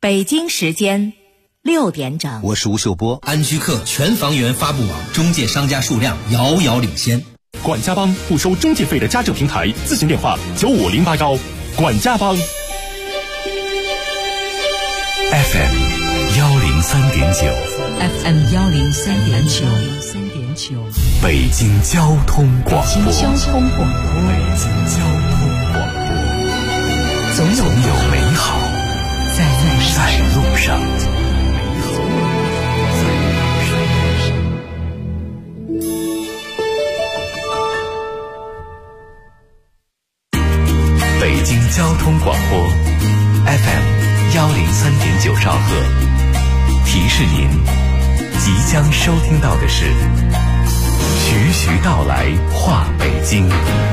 北京时间6点整。 我是吴秀波。 安居客全房源发布网中介商家数量遥遥领先。 管家帮不收中介费的家政平台，咨询电话95081。管家帮 FM 103.9 FM 103.9 北京交通广播。 北京交通广播，总有美好在路上。北京交通广播 FM 103.9兆赫，提示您即将收听到的是徐徐道来话北京。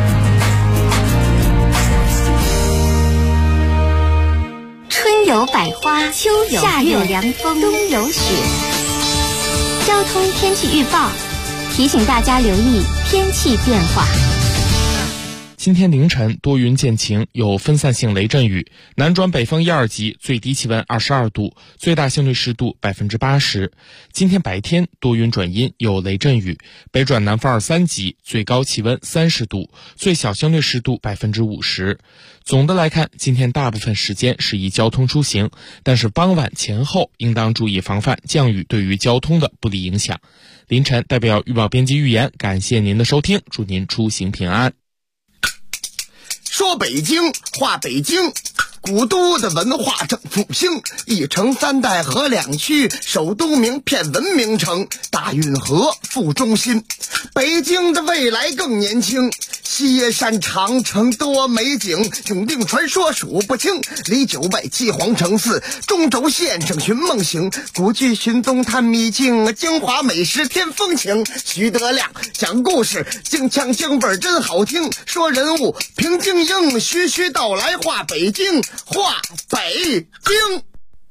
春有百花，秋有夏有凉风，冬有雪。交通天气预报提醒大家留意天气变化。 今天凌晨多云见晴，有分散性雷阵雨，南转北风1、2级，最低气温22度，最大相对湿度80%。今天白天多云转阴，有雷阵雨，北转南风2、3级，最高气温30度，最小相对湿度50%。总的来看，今天大部分时间适宜交通出行，但是傍晚前后应当注意防范降雨对于交通的不利影响。凌晨代表预报编辑预言，感谢您的收听，祝您出行平安。 说北京话北京，古都的文化正复兴，一城3代河2区，首都名片文明城，大运河副中心。北京的未来更年轻，西耶山长城多美景，永定传说数不清，离9外7皇城4，中轴线上寻梦行，古剧寻踪探秘境，京华美食添风情。徐德亮讲故事，京腔京味真好听，说人物平京英，徐徐道来话北京，话北京。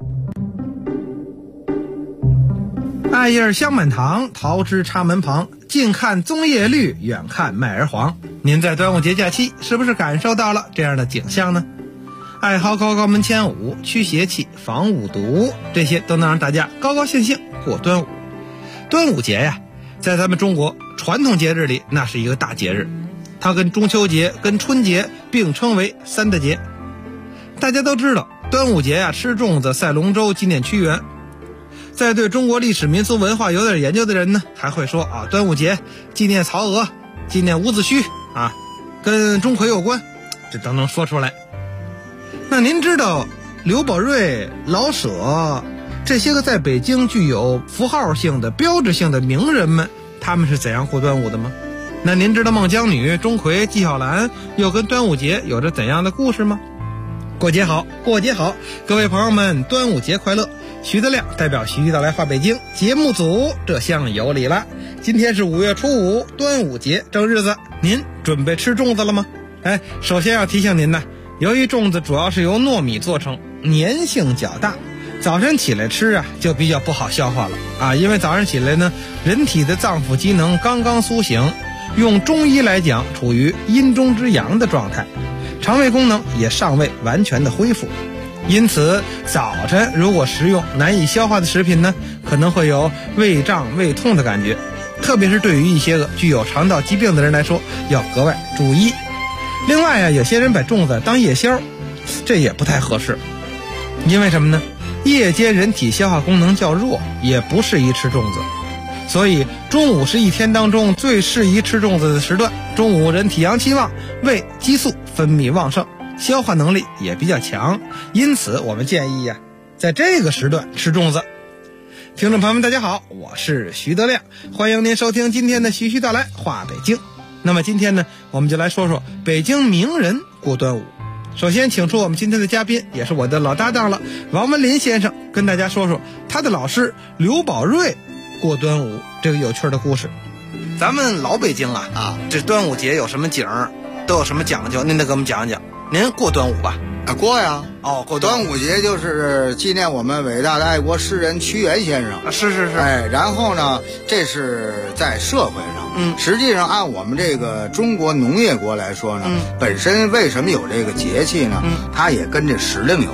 艾叶香满堂，桃枝插门旁，近看棕叶绿，远看麦儿黄。您在端午节假期是不是感受到了这样的景象呢？爱好高门前舞，驱邪气，防五毒，这些都能让大家高高兴兴过端午。端午节呀，在咱们中国传统节日里，那是一个大节日，它跟中秋节跟春节并称为3大节。大家都知道，端午节呀，吃粽子赛龙舟纪念屈原。在对中国历史民俗文化有点研究的人呢，还会说啊，端午节纪念曹娥，纪念伍子胥啊，跟钟馗有关，这都能说出来。那您知道刘宝瑞、老舍这些个在北京具有符号性的标志性的名人们，他们是怎样过端午的吗？那您知道孟姜女、钟馗、纪晓岚又跟端午节有着怎样的故事吗？过节好，过节好，各位朋友们，端午节快乐！徐德亮代表徐徐道来话北京节目组这厢有礼了。今天是5月初5，端午节正日子，您准备吃粽子了吗？首先要提醒您呢，由于粽子主要是由糯米做成，粘性较大，早晨起来吃啊就比较不好消化了啊，因为早上起来呢，人体的脏腑机能刚刚苏醒，用中医来讲处于阴中之阳的状态，肠胃功能也尚未完全的恢复。因此早晨如果食用难以消化的食品呢，可能会有胃胀胃痛的感觉，特别是对于一些个具有肠道疾病的人来说，要格外注意。另外啊，有些人把粽子当夜宵，这也不太合适。因为什么呢？夜间人体消化功能较弱，也不适宜吃粽子，所以中午是一天当中最适宜吃粽子的时段。中午人体阳气旺，胃激素分泌旺盛，消化能力也比较强，因此我们建议呀，在这个时段吃粽子。听众朋友们大家好，我是徐德亮，欢迎您收听今天的徐徐道来话北京。那么今天呢，我们就来说说北京名人过端午。首先请出我们今天的嘉宾，也是我的老搭档了，王文林先生，跟大家说说他的老师刘宝瑞过端午这个有趣的故事。咱们老北京啊，这端午节有什么景儿，都有什么讲究，您得给我们讲讲。您过端午吧？ 过呀。 过端午节就是纪念我们伟大的爱国诗人屈原先生。 是。 然后呢，这是在社会上，实际上按我们这个中国农业国来说呢，本身为什么有这个节气呢？它也跟这时令有关。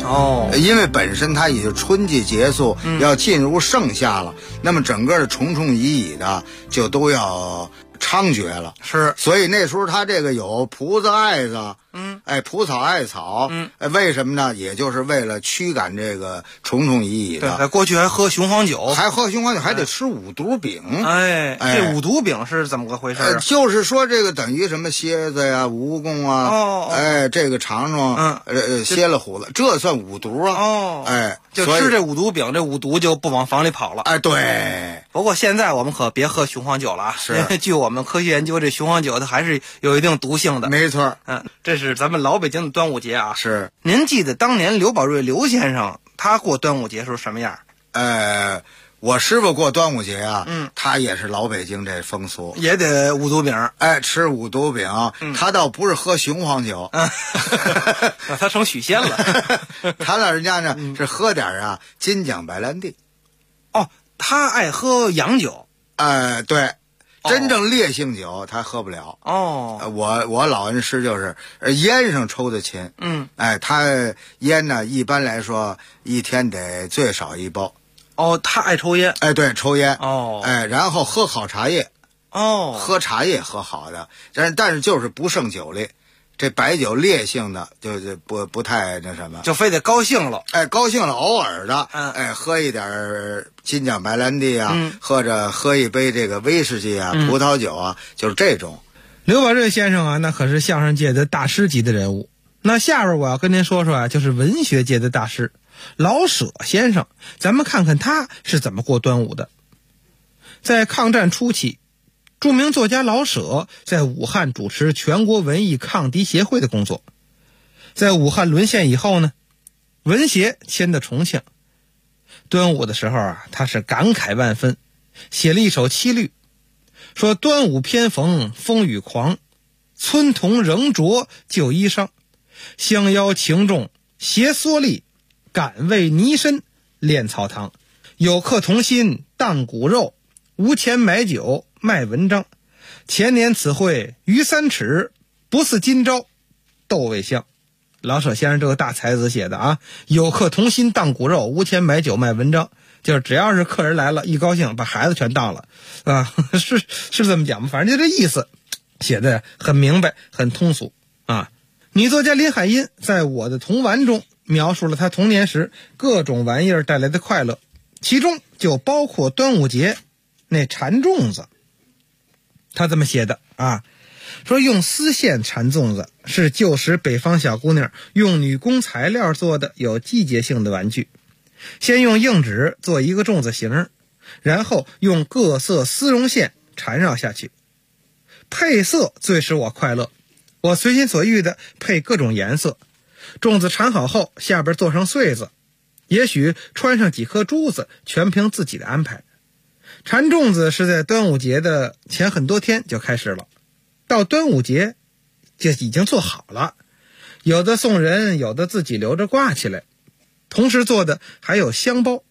因为本身它已经春季结束，要进入盛夏了，那么整个的虫虫蚁蚁的就都要猖獗了。 是， 所以那时候它这个有蒲子、艾子，蒲草、艾草，为什么呢？也就是为了驱赶这个虫虫蚁蚁的。 对，在过去还喝雄黄酒， 还得吃五毒饼。 这五毒饼是怎么个回事啊？ 就是说这个等于什么蝎子呀、蜈蚣啊，这个长虫，蝎了虎了，这算五毒啊。 就吃这五毒饼，这五毒就不往房里跑了。 对。 不过现在我们可别喝雄黄酒了啊，因为据我们科学研究，这雄黄酒它还是有一定毒性的。 没错。 这是咱们老北京的端午节啊。 是。 您记得当年刘宝瑞刘先生他过端午节时候什么样？ 我师傅过端午节啊，他也是老北京这风俗， 也得五毒饼， 吃五毒饼。他倒不是喝雄黄酒， 他成许仙了。 他老人家呢是喝点金奖白兰地。 他爱喝洋酒。 对，真正烈性酒他喝不了。我老恩师就是烟上抽的勤。他烟呢一般来说一天得最少1包。 他爱抽烟。 对，抽烟。然后喝好茶叶。喝茶叶喝好的，但是就是不胜酒力。这白酒烈性的就不太那什么， 就非得高兴了。 高兴了，偶尔的，喝一点金奖白兰地啊，或者喝一杯这个威士忌啊、葡萄酒啊，就是这种。 刘宝瑞先生啊，那可是相声界的大师级的人物。那下边我要跟您说说就是文学界的大师老舍先生，咱们看看他是怎么过端午的。在抗战初期，著名作家老舍在武汉主持全国文艺抗敌协会的工作。在武汉沦陷以后呢，文协迁到重庆。端午的时候他是感慨万分，写了一首七律，说端午偏逢风雨狂，村童仍着旧衣裳，相邀情众携蓑笠，敢为泥身炼草堂。有客同心当骨肉，无钱买酒卖文章。前年此会逾3尺，不似今朝斗未香。老舍先生这个大才子写的有客同心当骨肉，无钱买酒卖文章，就是只要是客人来了，一高兴把孩子全当了是这么讲吗？反正就这意思，写的很明白很通俗女作家林海音在我的童玩中描述了她童年时各种玩意儿带来的快乐，其中就包括端午节那缠粽子。他这么写的说用丝线缠粽子是旧时北方小姑娘用女工材料做的有季节性的玩具。先用硬纸做一个粽子形，然后用各色丝绒线缠绕下去。配色最使我快乐，我随心所欲的配各种颜色。粽子缠好后，下边做上穗子，也许穿上几颗珠子，全凭自己的安排。缠粽子是在端午节的前很多天就开始了，到端午节就已经做好了，有的送人，有的自己留着挂起来。同时做的还有香包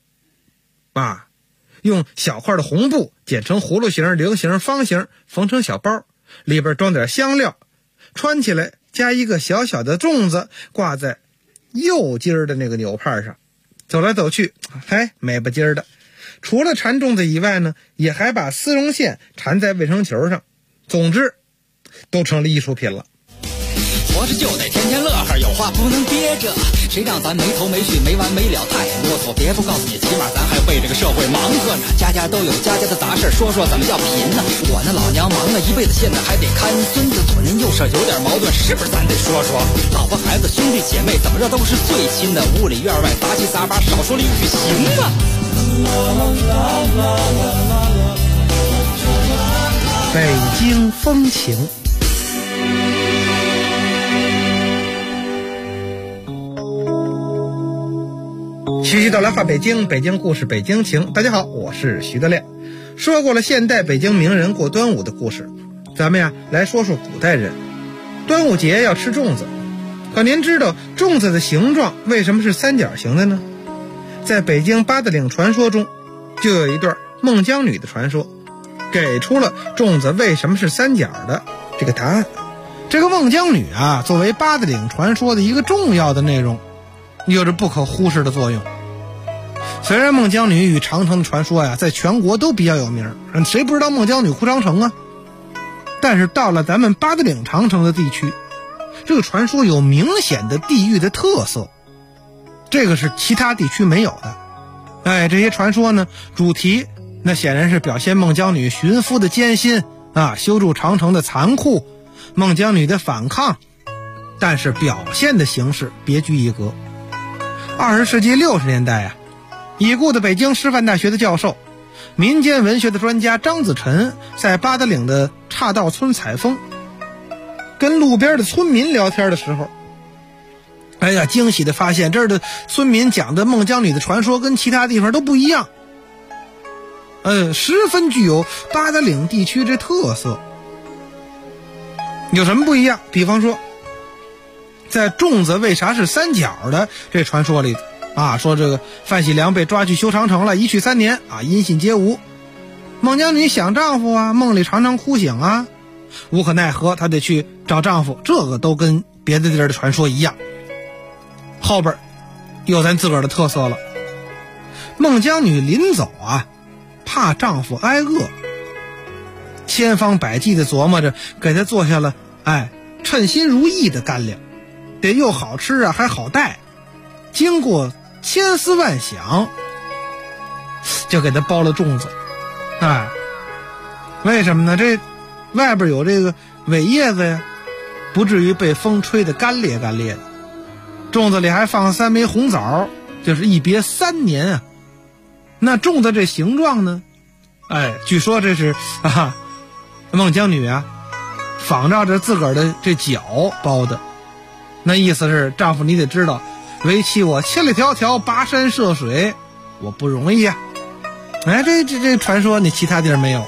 用小块的红布剪成葫芦形、菱形、方形，缝成小包，里边装点香料，穿起来加一个小小的粽子，挂在右襟的那个纽帕上，走来走去美不劲儿的。除了缠粽子以外呢，也还把丝绒线缠在卫生球上，总之都成了艺术品了。 活着就得天天乐呵，有话不能憋着，谁让咱没头没绪没完没了太啰嗦。别不告诉你，起码咱还为这个社会忙活呢。家家都有家家的杂事，说说怎么叫贫呢？我那老娘忙了一辈子，现在还得看孙子，左邻右舍有点矛盾，是不是咱得说说？老婆孩子兄弟姐妹怎么着都是最亲的，屋里院外杂七杂八，少说了一句行吗？ 北京风情。徐徐道来话北京，北京故事，北京情。大家好，我是徐德亮。说过了现代北京名人过端午的故事，咱们来说说古代人。端午节要吃粽子，可您知道粽子的形状为什么是三角形的呢？在北京八达岭传说中，就有一段孟姜女的传说，给出了粽子为什么是三角的这个答案。这个孟姜女作为八达岭传说的一个重要的内容， 有着不可忽视的作用。虽然孟姜女与长城的传说呀，在全国都比较有名，谁不知道孟姜女哭长城啊？但是到了咱们八达岭长城的地区，这个传说有明显的地域的特色，这个是其他地区没有的。这些传说呢，主题那显然是表现孟姜女寻夫的艰辛啊，修筑长城的残酷，孟姜女的反抗，但是表现的形式别具一格。20世纪60年代啊，已故的北京师范大学的教授、民间文学的专家张子晨在八达岭的岔道村采风，跟路边的村民聊天的时候，惊喜地发现这儿的村民讲的孟姜女的传说跟其他地方都不一样，十分具有八达岭地区这特色。有什么不一样？比方说，在粽子为啥是三角的这传说里说这个范喜良被抓去修长城了，一去3年音信皆无。孟姜女想丈夫啊，梦里常常哭醒啊，无可奈何，她得去找丈夫，这个都跟别的地儿的传说一样。后边有咱自个儿的特色了，孟姜女临走啊，怕丈夫挨饿，千方百计的琢磨着给他做下了称心如意的干粮，得又好吃啊，还好带。经过千丝万想，就给他包了粽子。为什么呢？这外边有这个苇叶子呀，不至于被风吹得干裂干裂的。粽子里还放3枚红枣，就是一别3年啊。那粽子这形状呢？据说这是孟姜女啊，仿照着自个儿的这脚包的。那意思是，丈夫你得知道，为妻我千里迢迢跋山涉水，我不容易啊。这传说你其他地儿没有。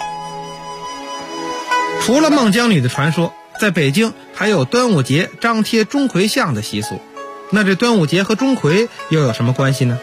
除了孟姜女的传说，在北京还有端午节张贴钟馗像的习俗。那这端午节和钟馗又有什么关系呢？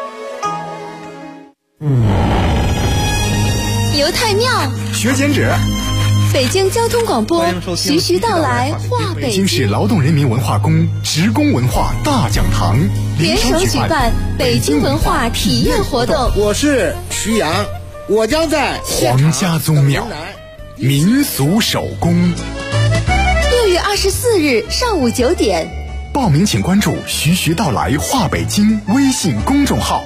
游太庙， 学剪纸。 北京交通广播徐徐道来话北京市劳动人民文化宫职工文化大讲堂联手举办北京文化体验活动。 我是徐阳，我将在皇家宗庙民俗手工。 6月24日上午9点， 报名请关注徐徐道来话北京微信公众号。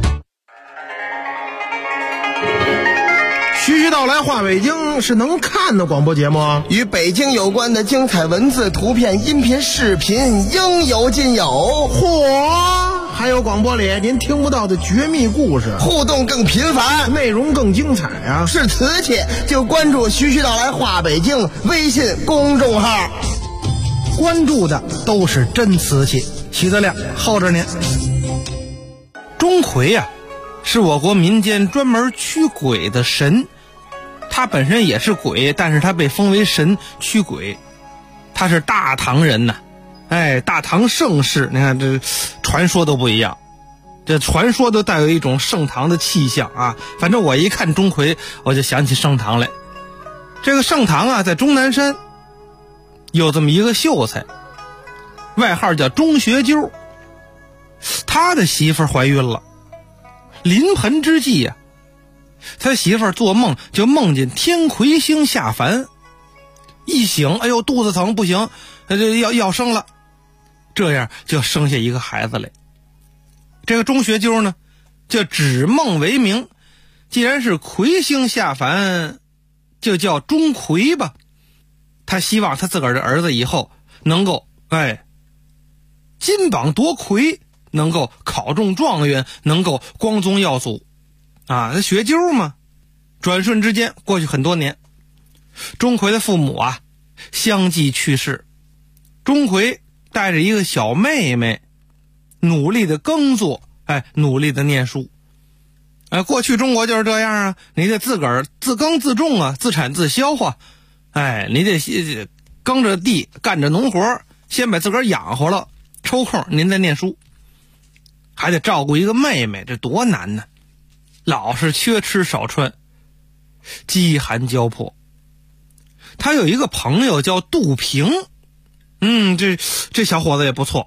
徐徐道来话北京是能看的广播节目， 与北京有关的精彩文字、图片、音频、视频应有尽有。 还有广播里您听不到的绝密故事， 互动更频繁， 内容更精彩啊！ 是瓷器就关注徐徐道来话北京微信公众号， 关注的都是真瓷器，齐德亮后着您。钟馗啊，是我国民间专门驱鬼的神，他本身也是鬼，但是他被封为神驱鬼。他是大唐人呐，大唐盛世，你看这传说都不一样，这传说都带有一种盛唐的气象啊。反正我一看钟馗，我就想起盛唐来。这个盛唐啊，在终南山有这么一个秀才，外号叫钟学究。他的媳妇怀孕了，临盆之际呀，他媳妇做梦就梦见天魁星下凡，一醒，哎呦，肚子疼，不行，要生了，这样就生下一个孩子来。这个钟学究呢，就指梦为名，既然是魁星下凡，就叫钟馗吧。他希望他自个儿的儿子以后能够金榜夺魁，能够考中状元，能够光宗耀祖啊。他学究嘛。转瞬之间过去很多年，钟馗的父母啊相继去世，钟馗带着一个小妹妹努力的耕作，努力的念书。过去中国就是这样啊，你得自个儿自耕自种啊，自产自销啊。你得耕着地，干着农活，先把自个儿养活了，抽空您再念书。还得照顾一个妹妹，这多难呢，老是缺吃少穿，饥寒交迫。他有一个朋友叫杜平，这小伙子也不错，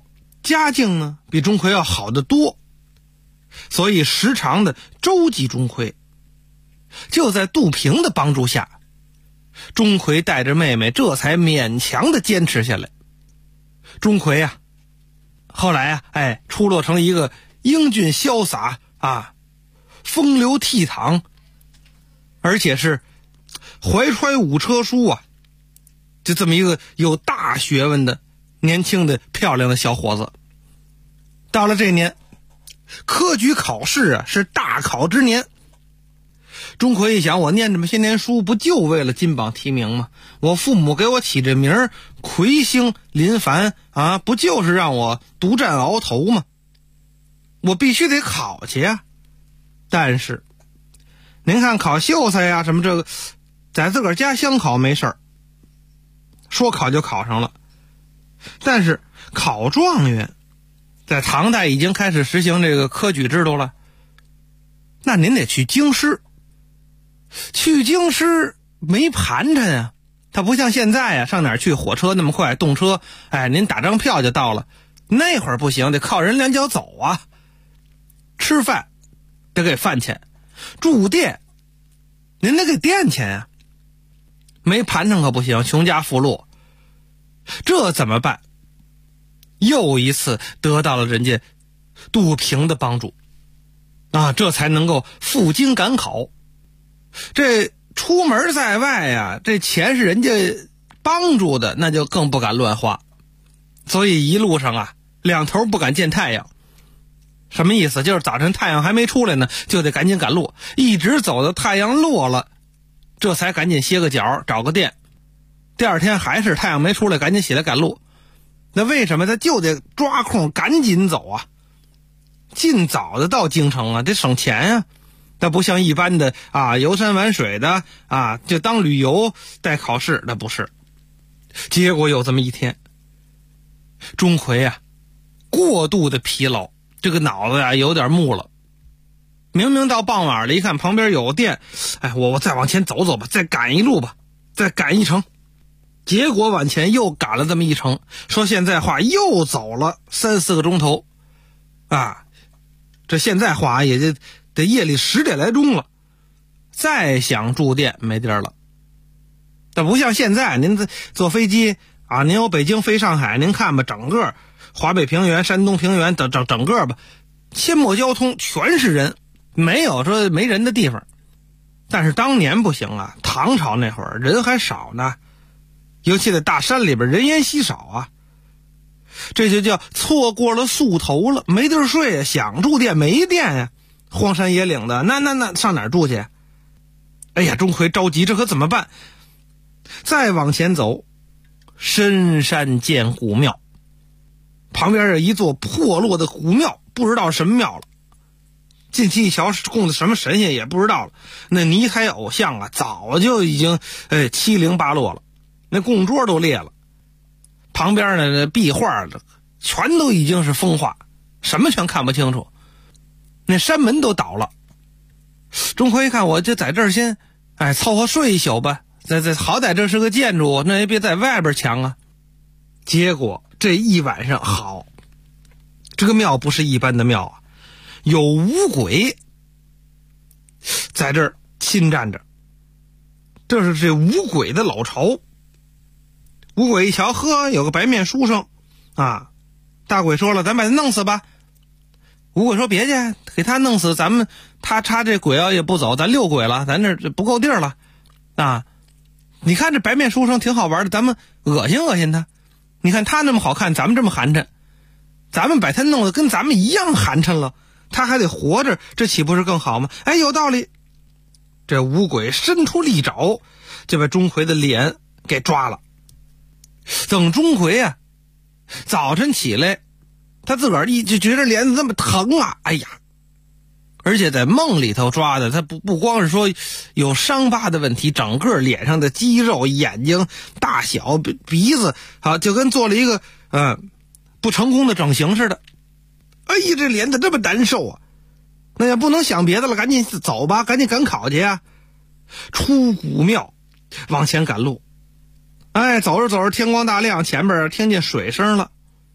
家境呢比钟馗要好得多，所以时常的周济钟馗。就在杜平的帮助下，钟馗带着妹妹这才勉强的坚持下来。钟馗啊，后来啊，出落成一个英俊潇洒啊，风流倜傥，而且是怀揣五车书啊，就这么一个有大学问的年轻的漂亮的小伙子。到了这年，科举考试啊是大考之年。钟馗一想，我念这么些年书，不就为了金榜题名吗？我父母给我起这名儿魁星临凡啊，不就是让我独占鳌头吗？我必须得考去啊！但是您看考秀才呀什么这个，在自个儿家乡考没事儿，说考就考上了。但是考状元，在唐代已经开始实行这个科举制度了，那您得去京师。去京师没盘缠啊，它不像现在啊，上哪儿去火车那么快，动车，您打张票就到了。那会儿不行，得靠人两脚走啊。吃饭得给饭钱，住店您得给店钱啊。没盘缠可不行，穷家富路，这怎么办？又一次得到了人家杜平的帮助啊，这才能够赴京赶考。这出门在外呀，这钱是人家帮助的，那就更不敢乱花。所以一路上啊，两头不敢见太阳。什么意思？就是早晨太阳还没出来呢，就得赶紧赶路，一直走到太阳落了，这才赶紧歇个脚，找个店。第二天还是太阳没出来，赶紧起来赶路。那为什么他就得抓空赶紧走啊？尽早的到京城啊，得省钱啊。那不像一般的啊游山玩水的啊，就当旅游带考试，那不是。结果有这么一天，钟馗啊过度的疲劳，这个脑子啊有点木了。明明到傍晚了，一看旁边有店，我再往前走走吧，再赶一路吧，再赶一程。结果往前又赶了这么一程，说现在话又走了3-4个钟头啊，这现在话也就得夜里10点来钟了，再想住店没地儿了。但不像现在，您坐飞机啊，您由北京飞上海，您看吧，整个华北平原、山东平原整个吧，阡陌交通全是人，没有说没人的地方。但是当年不行啊，唐朝那会儿人还少呢，尤其在大山里边人烟稀少啊，这就叫错过了宿头了，没地儿睡啊，想住店没店呀，荒山野岭的，那上哪儿住去？哎呀，钟馗着急，这可怎么办？再往前走，深山见古庙，旁边有一座破落的古庙，不知道什么庙了。进去一瞧，是供的什么神仙也不知道了。那泥胎偶像啊，早就已经七零八落了，那供桌都裂了，旁边的壁画全都已经是风化，什么全看不清楚。那山门都倒了。钟馗一看，我就在这儿先凑合睡一宿吧，这好歹这是个建筑，那也别在外边强啊。结果这一晚上好，这个庙不是一般的庙啊，有五鬼在这儿侵占着，这是这五鬼的老巢。五鬼一瞧，呵，有个白面书生啊，大鬼说了，咱把他弄死吧。五鬼说别去，给他弄死，咱们他这鬼也不走，咱6鬼了，咱这不够地儿了啊！你看这白面书生挺好玩的，咱们恶心恶心他。你看他那么好看，咱们这么寒碜，咱们把他弄得跟咱们一样寒碜了，他还得活着，这岂不是更好吗？有道理。这五鬼伸出利爪，就把钟馗的脸给抓了。等钟馗啊早晨起来，他自个儿就觉得脸怎么那么疼啊，哎呀！而且在梦里头抓的，他不光是说有伤疤的问题，整个脸上的肌肉、眼睛大小、鼻子啊，就跟做了一个不成功的整形似的。哎呀，这脸怎么这么难受啊？那也不能想别的了，赶紧走吧，赶紧赶考去啊！出古庙，往前赶路。走着走着，天光大亮，前边听见水声了。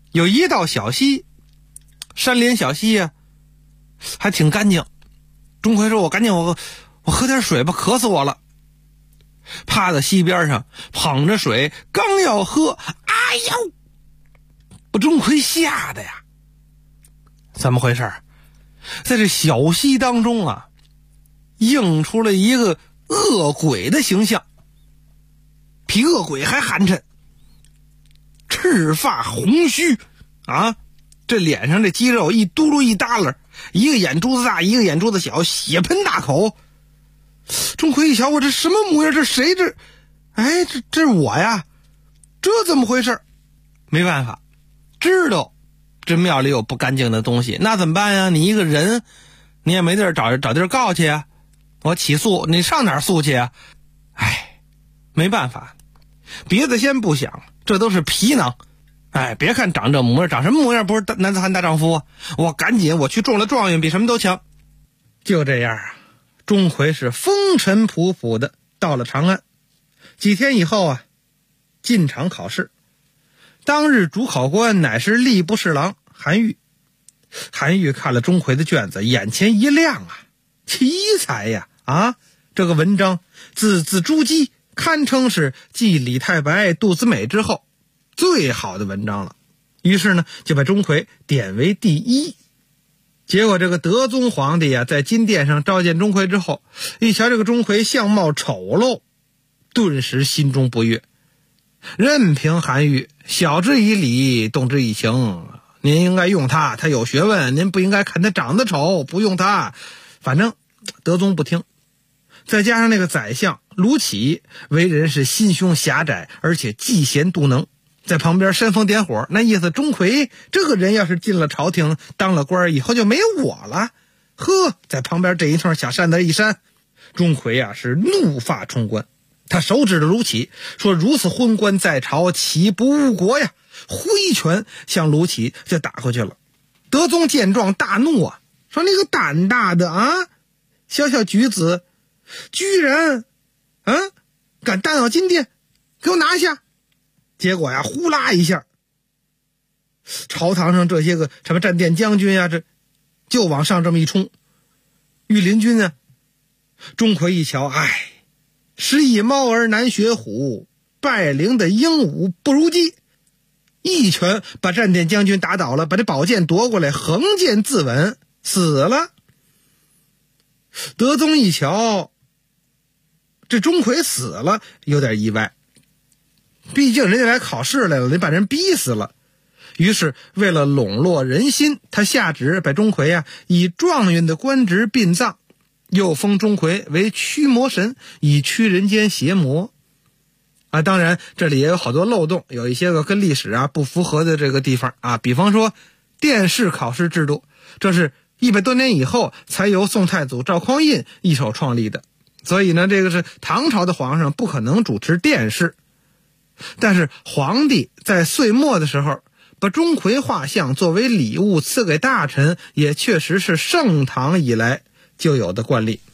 有一道小溪，山林小溪啊，还挺干净。钟馗说：“我赶紧我喝点水吧，渴死我了。”趴在溪边上捧着水，刚要喝，哎呦！把钟馗吓得呀！怎么回事？在这小溪当中啊，映出了一个恶鬼的形象，比恶鬼还寒碜。赤发红须啊，这脸上这肌肉一嘟噜一耷拉，一个眼珠子大，一个眼珠子小，血盆大口。钟馗一瞧，我这什么模样？这谁这？哎，这是我呀！这怎么回事？没办法，知道这庙里有不干净的东西，那怎么办呀？你一个人，你也没地儿找地儿告去啊！我起诉，你上哪儿诉去啊？哎，没办法，别的先不想，这都是皮囊。哎，别看长这模样，长什么模样不是男子汉大丈夫啊？我赶紧我去中了状元，比什么都强。就这样啊，钟馗是风尘仆仆的到了长安。几天以后啊，进场考试。当日主考官乃是吏部侍郎韩愈。韩愈看了钟馗的卷子，眼前一亮啊，奇才呀！啊，这个文章字字珠玑，堪称是继李太白、杜子美之后最好的文章了。于是呢，就把钟馗点为第一。结果这个德宗皇帝啊，在金殿上召见钟馗之后，一瞧这个钟馗相貌丑陋，顿时心中不悦。任凭韩愈晓之以理，动之以情，您应该用他，他有学问，您不应该看他长得丑，不用他。反正德宗不听。再加上那个宰相卢杞为人是心胸狭窄，而且嫉贤妒能，在旁边煽风点火，那意思钟馗这个人要是进了朝廷当了官，以后就没有我了。呵，在旁边这一通小扇子一扇，钟馗啊是怒发冲冠。他手指着卢杞说：“如此昏官在朝，岂不误国呀？”挥拳向卢杞就打过去了。德宗见状大怒啊，说：“你个胆大的啊，小小举子，居然敢大闹金殿，给我拿下！”结果呀，呼啦一下，朝堂上这些个什么战殿将军呀，这就往上这么一冲。御林军啊，钟馗一瞧，哎，时以猫儿难学虎，败灵的鹦鹉不如鸡。一拳把战殿将军打倒了，把这宝剑夺过来，横剑自刎，死了。德宗一瞧，这钟馗死了，有点意外。毕竟人家来考试来了，得把人逼死了。于是为了笼络人心，他下旨把钟馗以状元的官职殡葬，又封钟馗为驱魔神，以驱人间邪魔。当然这里也有好多漏洞，有一些个跟历史不符合的这个地方比方说殿试考试制度，这是100多年以后才由宋太祖赵匡胤一手创立的，所以呢，这个是唐朝的皇上不可能主持殿试。但是皇帝在岁末的时候把钟馗画像作为礼物赐给大臣，也确实是盛唐以来就有的惯例。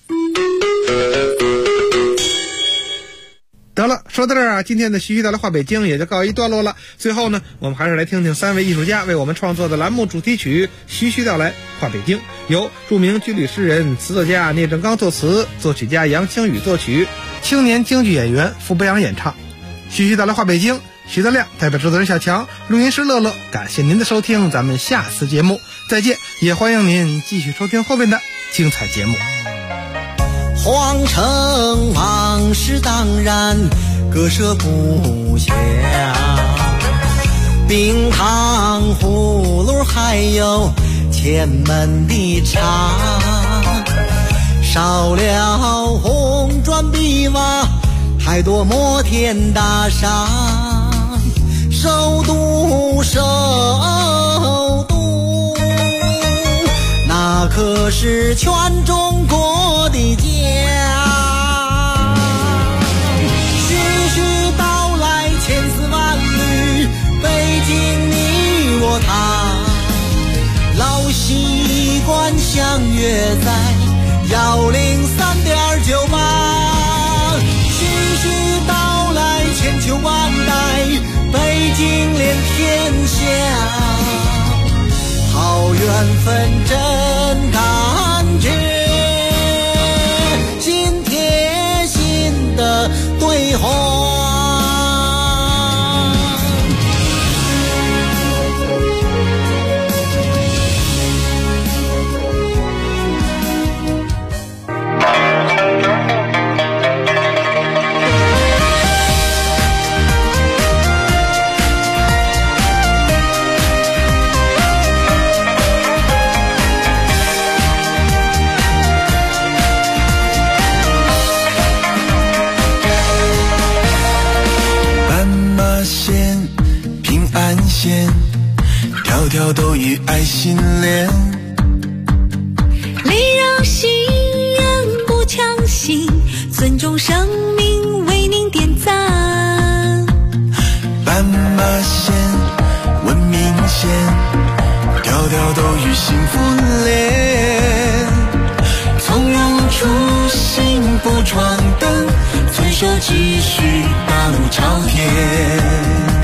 得了，说到这儿今天的徐徐道来话北京也就告一段落了。最后呢，我们还是来听听3位艺术家为我们创作的栏目主题曲《徐徐道来话北京》，由著名军旅诗人、词作家聂正刚作词，作曲家杨清宇作曲，青年京剧演员傅博洋演唱。徐徐道来话北京，徐德亮代表制作人小强，录音师乐乐，感谢您的收听，咱们下次节目再见，也欢迎您继续收听后面的精彩节目。 皇城往事当然割舍不下，冰糖葫芦还有前门的茶，少了红砖碧瓦，还多摩天大厦，首都首都，那可是全中国的家。徐徐道来千丝万缕，北京你我他，老习惯相约在103.98。徐道来千秋万代，北京连天下。 3分真感觉，心贴心的对话。 条条都与爱心连， 围绕信任不强行，尊重生命为您点赞。 斑马线文明线，条条都与幸福连，从容初心不闯灯，随手继续大路朝天。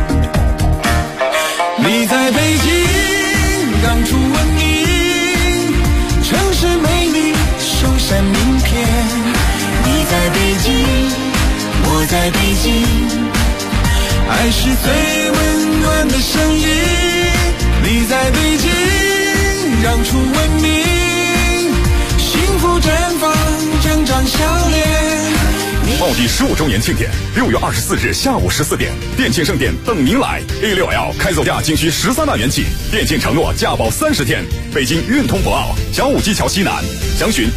你在北京让出文明，城市美丽首闪名片。你在北京，我在北京，爱是最温暖的声音。你在北京让出文明，幸福绽放，整张笑脸。 奥迪15周年庆典，6月24日下午14点，店庆盛典等您来。A6L 开走价仅需13万元起，店庆承诺价保30天。北京运通博奥小武基桥西南，详询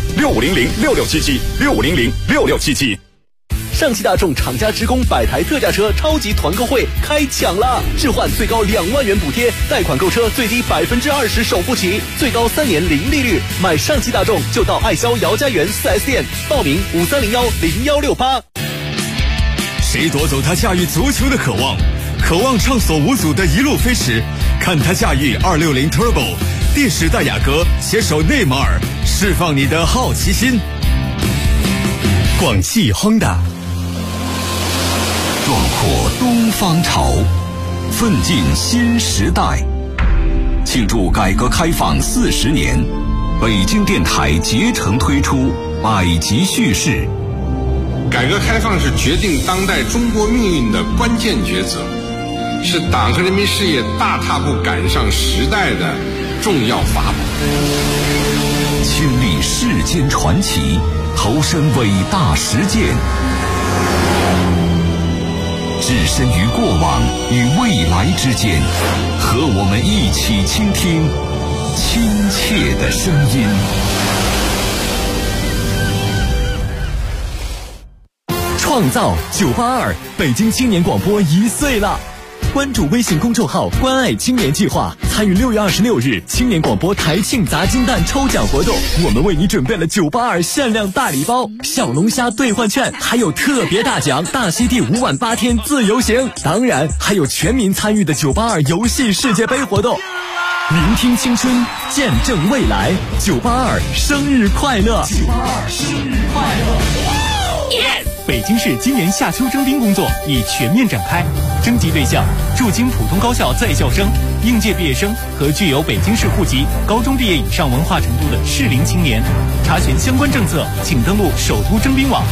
65006677，65006677。 上汽大众厂家职工100台特价车超级团购会开抢了，置换最高2万元补贴，贷款购车最低20%首付起，最高3年零利率。买上汽大众就到爱肖姚家园 4S 店，报名53010168。 谁夺走他驾驭足球的渴望？渴望畅所无阻的一路飞驰，看他驾驭260 Turbo， 第10代雅阁携手内马尔，释放你的好奇心。广汽 Honda。 壮阔东方潮，奋进新时代。庆祝改革开放40年，北京电台竭诚推出百集叙事。 改革开放是决定当代中国命运的关键抉择，是党和人民事业大踏步赶上时代的重要法宝。 亲历世间传奇，投身伟大实践，置身于过往与未来之间，和我们一起倾听亲切的声音。 创造982，北京青年广播1岁了。关注微信公众号“关爱青年计划”，参与6月26日青年广播台庆砸金蛋抽奖活动。我们为你准备了982限量大礼包、小龙虾兑换券，还有特别大奖大溪地5晚8天自由行。当然，还有全民参与的982游戏世界杯活动。聆听青春，见证未来，982生日快乐！982生日快乐！ Yes！ 北京市今年夏秋征兵工作已全面展开，征集对象驻京普通高校在校生、应届毕业生和具有北京市户籍、高中毕业以上文化程度的适龄青年。查询相关政策，请登录首都征兵网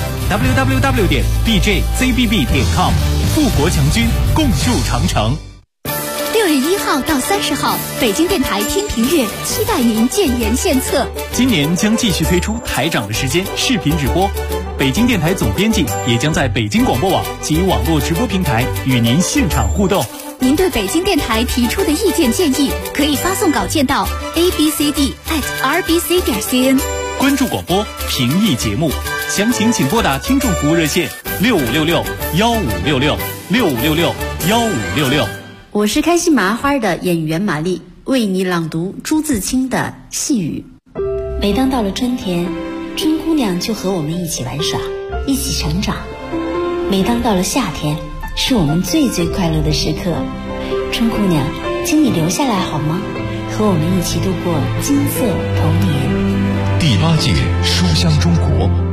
www.bjzbb.com。富国强军，共筑长城。 6月1号到30号，北京电台天平月期待您建言献策。 今年将继续推出台长的时间视频直播，北京电台总编辑也将在北京广播网及网络直播平台与您现场互动。 您对北京电台提出的意见建议，可以发送稿件到 abcd@rbc.cn。 关注广播，评议节目，详情请拨打听众服务热线6566-1566，6566-1566。 我是开心麻花的演员玛丽，为你朗读朱自清的《细雨》。每当到了春天，春姑娘就和我们一起玩耍，一起成长。每当到了夏天，是我们最快乐的时刻。春姑娘，请你留下来好吗？和我们一起度过金色童年。 第8届书香中国